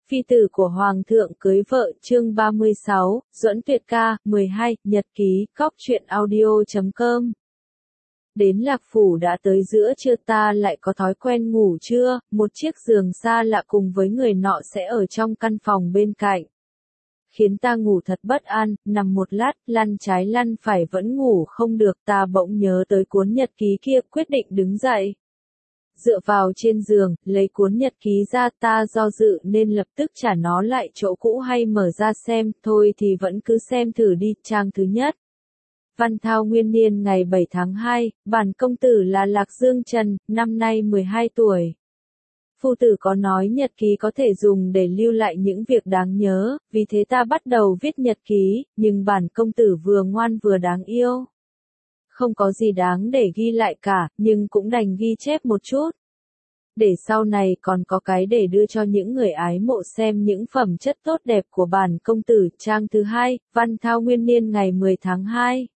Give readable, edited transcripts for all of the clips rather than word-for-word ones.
Phi tử của Hoàng thượng cưới vợ chương 36, Duẫn Tuyệt ca, 12, Nhật ký, cóc truyện audio.com. Đến Lạc Phủ đã tới giữa trưa ta lại có thói quen ngủ trưa, một chiếc giường xa lạ cùng với người nọ sẽ ở trong căn phòng bên cạnh. Khiến ta ngủ thật bất an, nằm một lát, lăn trái lăn phải vẫn ngủ không được, ta bỗng nhớ tới cuốn nhật ký kia, quyết định đứng dậy. Dựa vào trên giường, lấy cuốn nhật ký ra, ta do dự nên lập tức trả nó lại chỗ cũ hay mở ra xem, thôi thì vẫn cứ xem thử đi, trang thứ nhất. Văn Thao nguyên niên ngày 7 tháng 2, bản công tử là Lạc Dương Trần, năm nay 12 tuổi. Phu tử có nói nhật ký có thể dùng để lưu lại những việc đáng nhớ, vì thế ta bắt đầu viết nhật ký, nhưng bản công tử vừa ngoan vừa đáng yêu. Không có gì đáng để ghi lại cả, nhưng cũng đành ghi chép một chút. Để sau này còn có cái để đưa cho những người ái mộ xem những phẩm chất tốt đẹp của bản công tử. Trang thứ hai, Văn Thao nguyên niên ngày 10 tháng 2.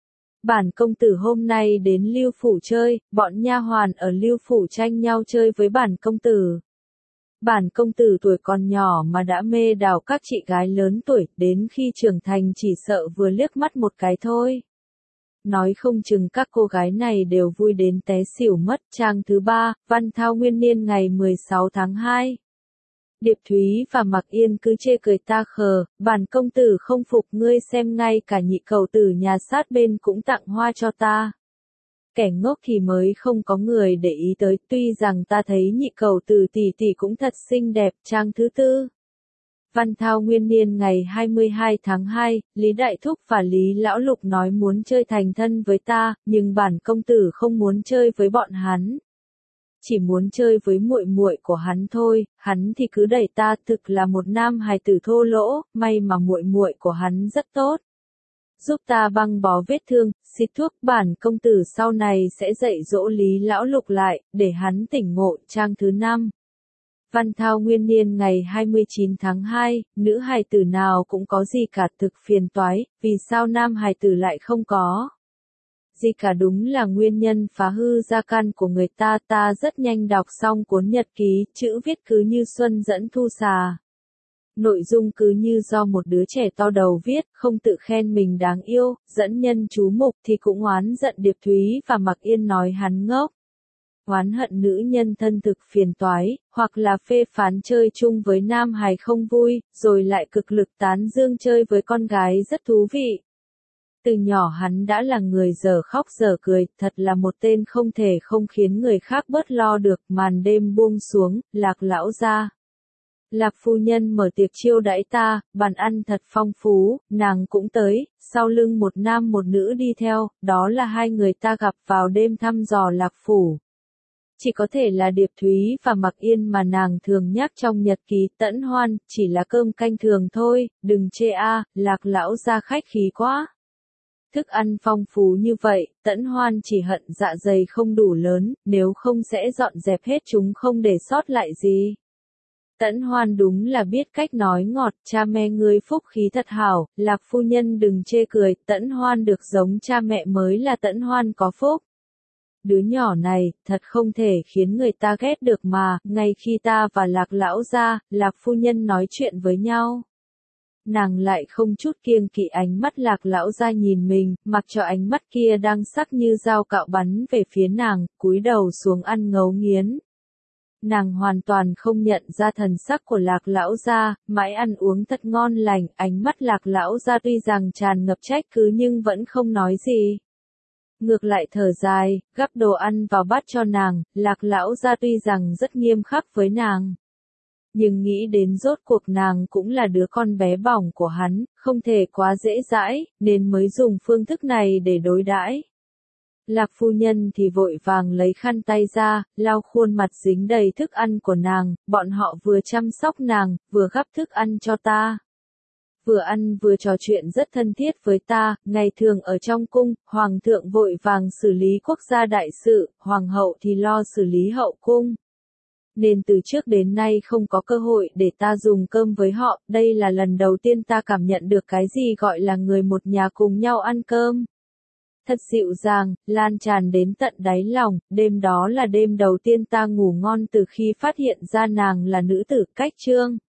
Bản công tử hôm nay đến Lưu Phủ chơi, bọn nha hoàn ở Lưu Phủ tranh nhau chơi với bản công tử. Bản công tử tuổi còn nhỏ mà đã mê đảo các chị gái lớn tuổi, đến khi trưởng thành chỉ sợ vừa liếc mắt một cái thôi. Nói không chừng các cô gái này đều vui đến té xỉu mất. Trang thứ ba, Văn Thao nguyên niên ngày 16 tháng 2. Điệp Thúy và Mạc Yên cứ chê cười ta khờ, bản công tử không phục, ngươi xem ngay cả nhị cầu tử nhà sát bên cũng tặng hoa cho ta. Kẻ ngốc thì mới không có người để ý tới, tuy rằng ta thấy nhị cầu tử tỷ tỷ cũng thật xinh đẹp. Trang thứ tư. Văn Thao nguyên niên ngày 22 tháng 2, Lý Đại Thúc và Lý Lão Lục nói muốn chơi thành thân với ta, nhưng bản công tử không muốn chơi với bọn hắn. Chỉ muốn chơi với muội muội của hắn thôi, hắn thì cứ đẩy ta, thực là một nam hài tử thô lỗ, may mà muội muội của hắn rất tốt. Giúp ta băng bó vết thương, xịt thuốc, bản công tử sau này sẽ dạy dỗ Lý Lão Lục lại, để hắn tỉnh ngộ. Trang thứ 5. Văn Thao nguyên niên ngày 29 tháng 2, nữ hài tử nào cũng có gì cả, thực phiền toái, vì sao nam hài tử lại không có? Gì cả, đúng là nguyên nhân phá hư gia căn của người ta. Ta rất nhanh đọc xong cuốn nhật ký, chữ viết cứ như xuân dẫn thu xà. Nội dung cứ như do một đứa trẻ to đầu viết, không tự khen mình đáng yêu, dẫn nhân chú mục thì cũng oán giận Điệp Thúy và Mạc Yên nói hắn ngốc. Oán hận nữ nhân thân thực phiền toái, hoặc là phê phán chơi chung với nam hài không vui, rồi lại cực lực tán dương chơi với con gái rất thú vị. Từ nhỏ hắn đã là người dở khóc dở cười, thật là một tên không thể không khiến người khác bớt lo được. Màn đêm buông xuống, Lạc lão gia. Lạc phu nhân mở tiệc chiêu đãi ta, bàn ăn thật phong phú, nàng cũng tới, sau lưng một nam một nữ đi theo, đó là hai người ta gặp vào đêm thăm dò Lạc Phủ. Chỉ có thể là Điệp Thúy và Mạc Yên mà nàng thường nhắc trong nhật ký. Tẫn Hoan, chỉ là cơm canh thường thôi, đừng chê a, Lạc lão gia khách khí quá. Thức ăn phong phú như vậy, Tẫn Hoan chỉ hận dạ dày không đủ lớn, nếu không sẽ dọn dẹp hết chúng không để sót lại gì. Tẫn Hoan đúng là biết cách nói ngọt, cha mẹ ngươi phúc khí thật hảo, Lạc phu nhân đừng chê cười, Tẫn Hoan được giống cha mẹ mới là Tẫn Hoan có phúc. Đứa nhỏ này, thật không thể khiến người ta ghét được mà. Ngay khi ta và Lạc lão gia, Lạc phu nhân nói chuyện với nhau, nàng lại không chút kiêng kỵ ánh mắt Lạc lão gia nhìn mình, mặc cho ánh mắt kia đang sắc như dao cạo bắn về phía nàng, cúi đầu xuống ăn ngấu nghiến. Nàng hoàn toàn không nhận ra thần sắc của Lạc lão gia, mãi ăn uống thật ngon lành, ánh mắt Lạc lão gia tuy rằng tràn ngập trách cứ nhưng vẫn không nói gì. Ngược lại thở dài, gắp đồ ăn vào bát cho nàng. Lạc lão gia tuy rằng rất nghiêm khắc với nàng, nhưng nghĩ đến rốt cuộc nàng cũng là đứa con bé bỏng của hắn, không thể quá dễ dãi, nên mới dùng phương thức này để đối đãi. Lạc phu nhân thì vội vàng lấy khăn tay ra, lau khuôn mặt dính đầy thức ăn của nàng. Bọn họ vừa chăm sóc nàng, vừa gắp thức ăn cho ta. Vừa ăn vừa trò chuyện rất thân thiết với ta. Ngày thường ở trong cung, hoàng thượng vội vàng xử lý quốc gia đại sự, hoàng hậu thì lo xử lý hậu cung. Nên từ trước đến nay không có cơ hội để ta dùng cơm với họ, đây là lần đầu tiên ta cảm nhận được cái gì gọi là người một nhà cùng nhau ăn cơm. Thật dịu dàng, lan tràn đến tận đáy lòng. Đêm đó là đêm đầu tiên ta ngủ ngon từ khi phát hiện ra nàng là nữ tử Cách Trương.